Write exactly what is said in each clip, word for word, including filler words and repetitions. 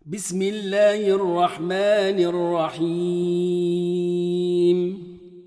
بسم الله الرحمن الرحيم.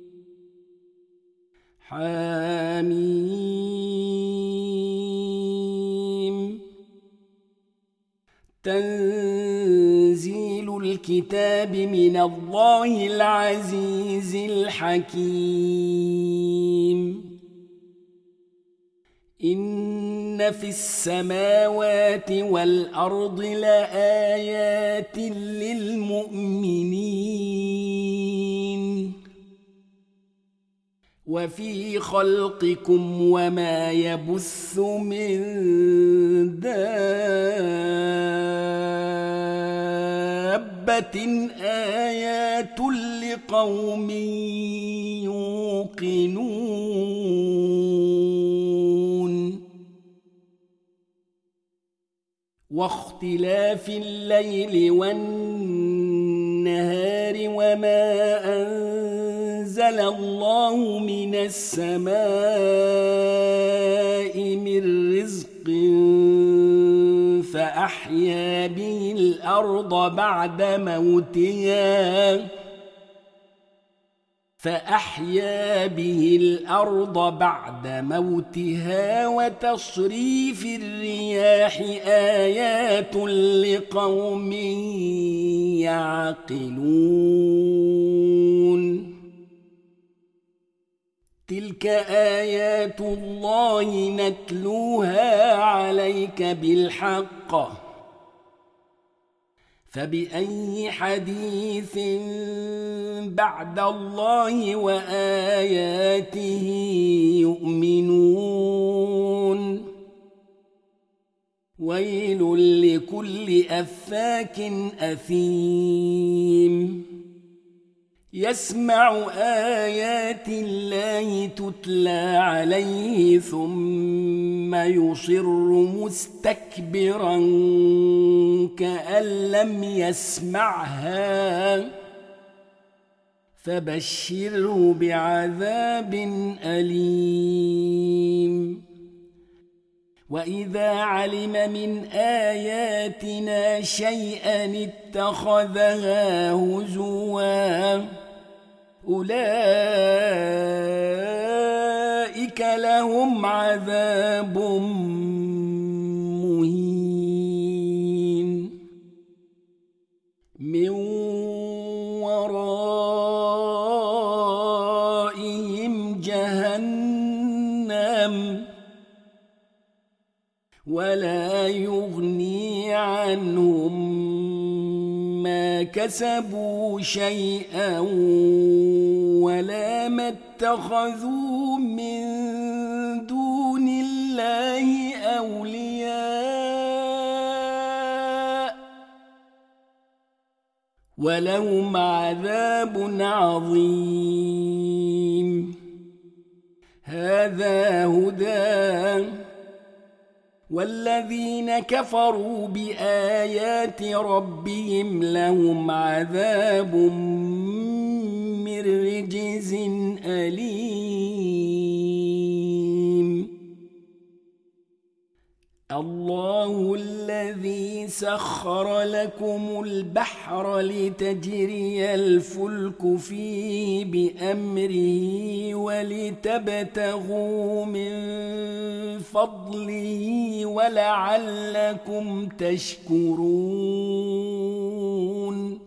حميم. تنزيل الكتاب من الله العزيز الحكيم. إن في السماوات والأرض لآيات للمؤمنين وفي خلقكم وما يبث من دابة آيات لقوم يوقنون. واختلاف الليل والنهار وما أنزل الله من السماء من رزق فأحيا به الأرض بعد موتها فأحيا به الأرض بعد موتها وتصريف الرياح آيات لقوم يعقلون. تلك آيات الله نتلوها عليك بالحق فبأي حديث بعد الله وآياته يؤمنون. ويل لكل أفاك أثيم يسمع آيات الله تتلى عليه ثم يصر مستكبرا كأن لم يسمعها فبشره بعذاب أليم. وإذا علم من آياتنا شيئا اتخذها هزوا أولئك لهم عذاب مهين من ورائهم جهنم ولا يغني عنهم ما كسبوا شيئا ولا ما اتخذوا من دون الله أولياء ولهم عذاب عظيم. هذا هدى والذين كفروا بآيات ربهم لهم عذاب من رجز أليم. الله الذي سخر لكم البحر لتجري الفلك فيه بأمره ولتبتغوا من فضله ولعلكم تشكرون.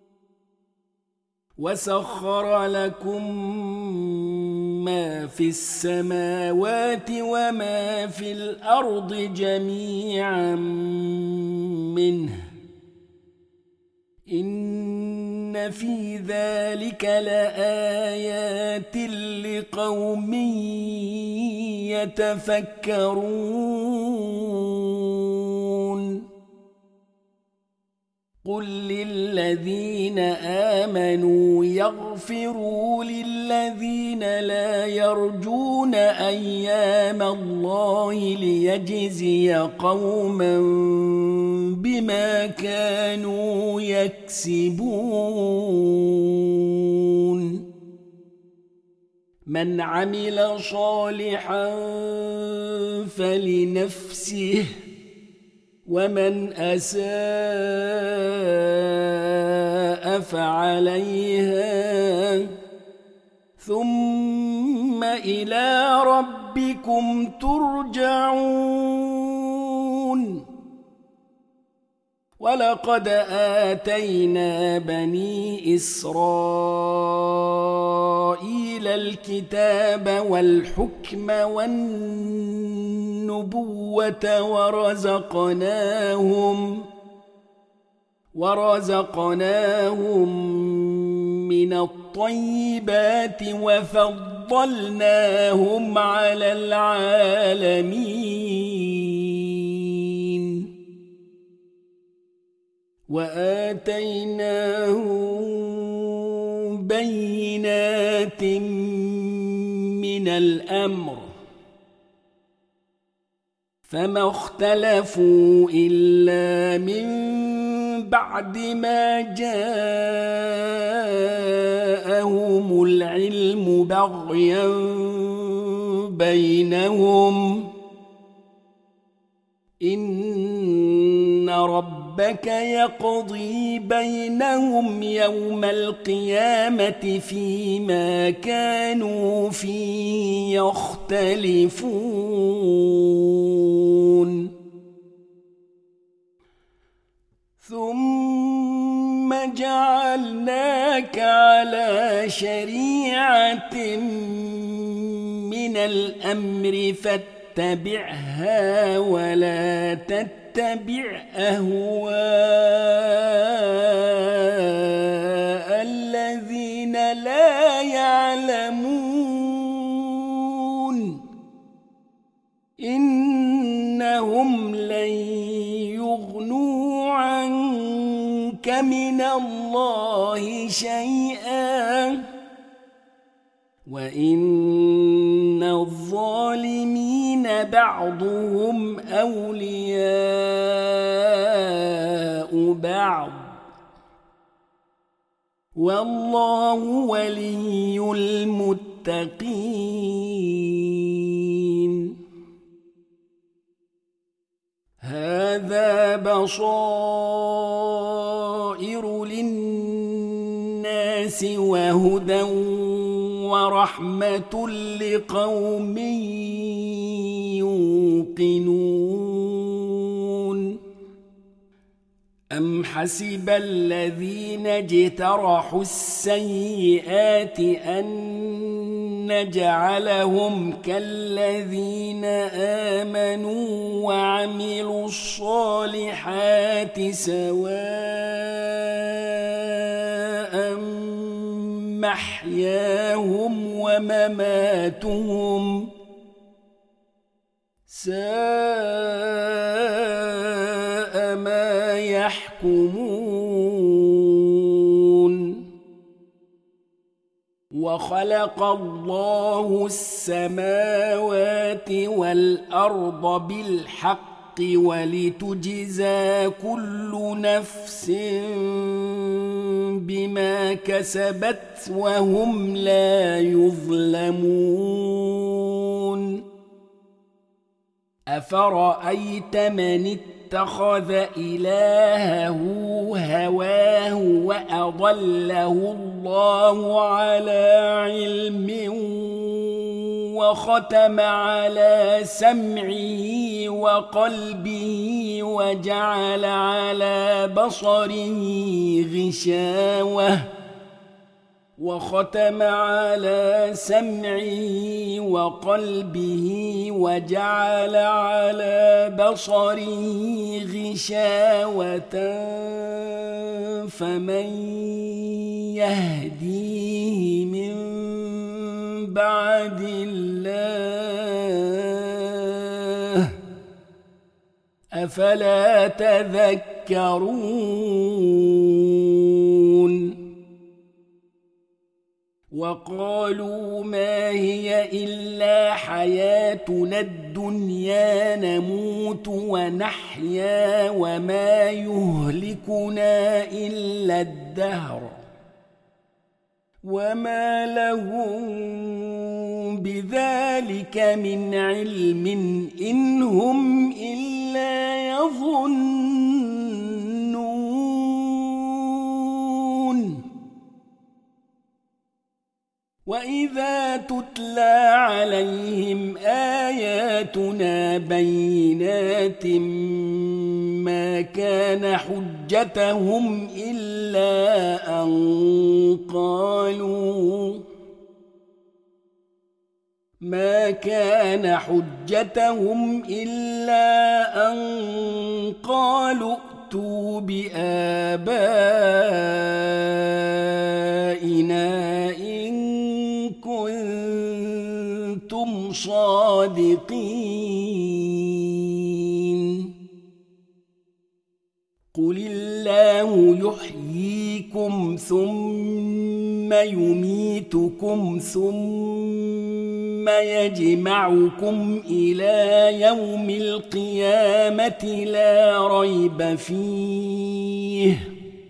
وسخر لكم ما في السماوات وما في الأرض جميعا منه إن في ذلك لآيات لقوم يتفكرون. قل للذين آمنوا يغفروا للذين لا يرجون أيام الله ليجزي قوما بما كانوا يكسبون. من عمل صالحا فلنفسه ومن أساء فعليها ثم إلى ربكم ترجعون ولقد آتينا بني إسرائيل الكتاب والحكم والنبوة ورزقناهم ورزقناهم من الطيبات وفضلناهم على العالمين وآتيناهم بينات من الأمر فما اختلفوا إلا من بعد ما جاءهم العلم بغيا بينهم إن ربك يقضي بينهم يوم القيامة فيما كانوا فيه يختلفون ثم جعلناك على شريعة من الأمر فاتبعها ولا تتبع أهواء الذين لا يعلمون إنهم لن يغنوا عنك من الله شيئا وإن الظالمين بعضهم أولياء بعض والله ولي المتقين هذا بصائر للناس وهدى ورحمة لقوم يوقنون أم حسب الذين اجترحوا السيئات أن نجعلهم كالذين آمنوا وعملوا الصالحات سواء محياهم ومماتهم ساء ما يحكمون وخلق الله السماوات والأرض بالحق ولتجزى كل نفس بما كسبت وهم لا يظلمون أفرأيت من اتخذ إلهه هواه وأضله الله على علم وختم على سمعه وقلبه وجعل على بصره غشاوة وختم على سمعه وقلبه وجعل على بصره غشاوة فمن يهديه من بعد الله أفلا تذكرون وقالوا ما هي إلا حياتنا الدنيا نموت ونحيا وما يهلكنا إلا الدهر وما لهم بذلك من علم إن هم إلا يظنون. وإذا تتلى عليهم آياتنا بينات ما كان حجتهم إلا أن قالوا ما كان حجتهم إلا أن قالوا ائتوا بآبائنا إن كنتم صادقين. قل الله يحييكم ثم يميتكم ثم يجمعكم إلى يوم القيامة لا ريب فيه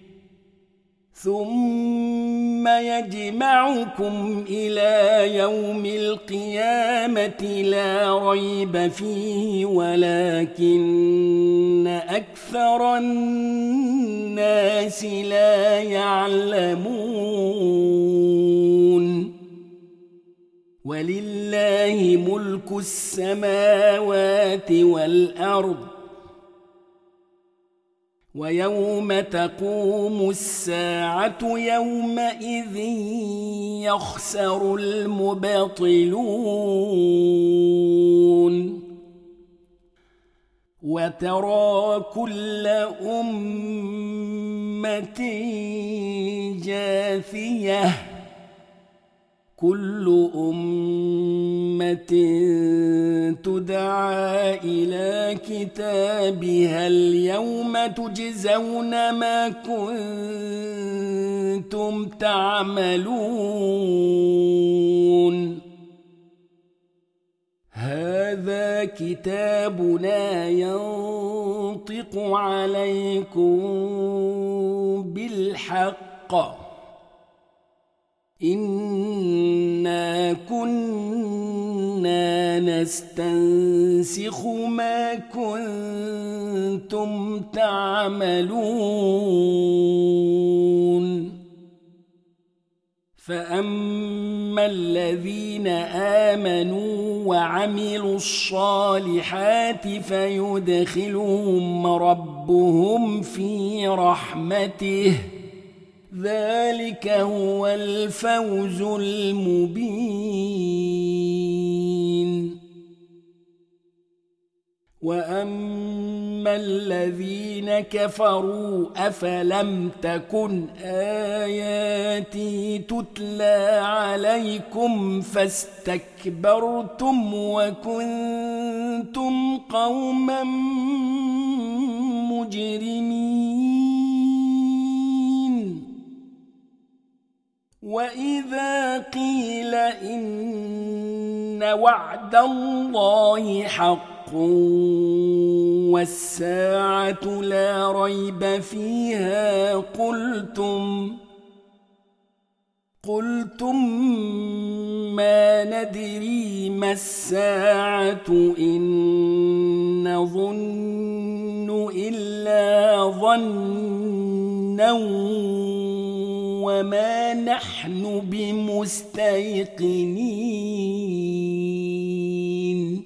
ثم يجمعكم إلى يوم القيامة لا ريب فيه ولكن أكثر الناس لا يعلمون. ولله ملك السماوات والأرض ويوم تقوم الساعة يومئذ يخسر المبطلون. وترى كل أمة جاثية كل أمة تدعى إلى كتابها اليوم تجزون ما كنتم تعملون. هذا كتابنا ينطق عليكم بالحق إنا كنا نستنسخ ما كنتم تعملون. فأما الذين آمنوا وعملوا الصالحات فيدخلهم ربهم في رحمته ذلك هو الفوز المبين. وأما الذين كفروا أفلم تكن آياتي تتلى عليكم فاستكبرتم وكنتم قوما مجرمين. وإذا قيل إن وعد الله حق والساعة لا ريب فيها قلتم قلتم ما ندري ما الساعة إن نظن إلا ظنا وما نحن بمستيقنين.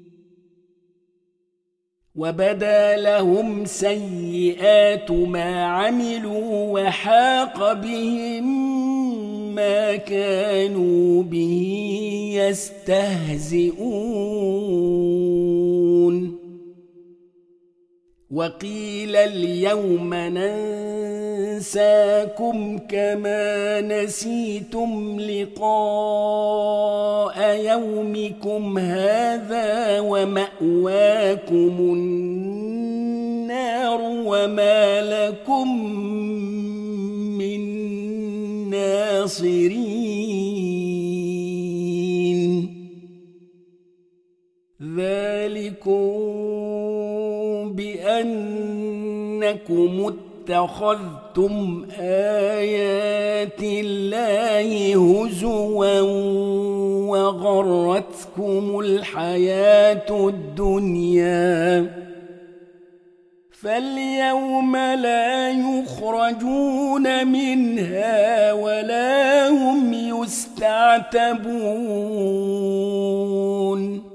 وبدا لهم سيئات ما عملوا وحاق بهم ما كانوا به يستهزئون. وقيل اليوم ننساكم كما نسيتم لقاء يومكم هذا ومأواكم النار وما لكم من ناصرين. ذلكم بأنكم اتخذتم آيات الله هزوا وغرتكم الحياة الدنيا فاليوم لا يخرجون منها ولا هم يستعتبون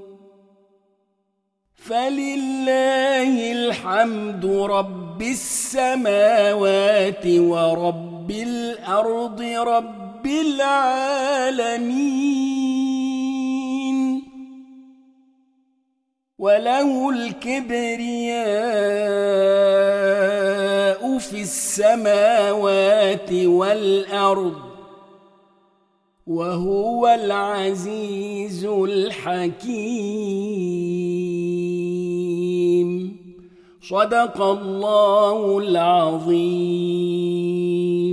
فلله الحمد رب السماوات ورب الأرض رب العالمين وله الكبرياء في السماوات والأرض وهو العزيز الحكيم صدق الله العظيم.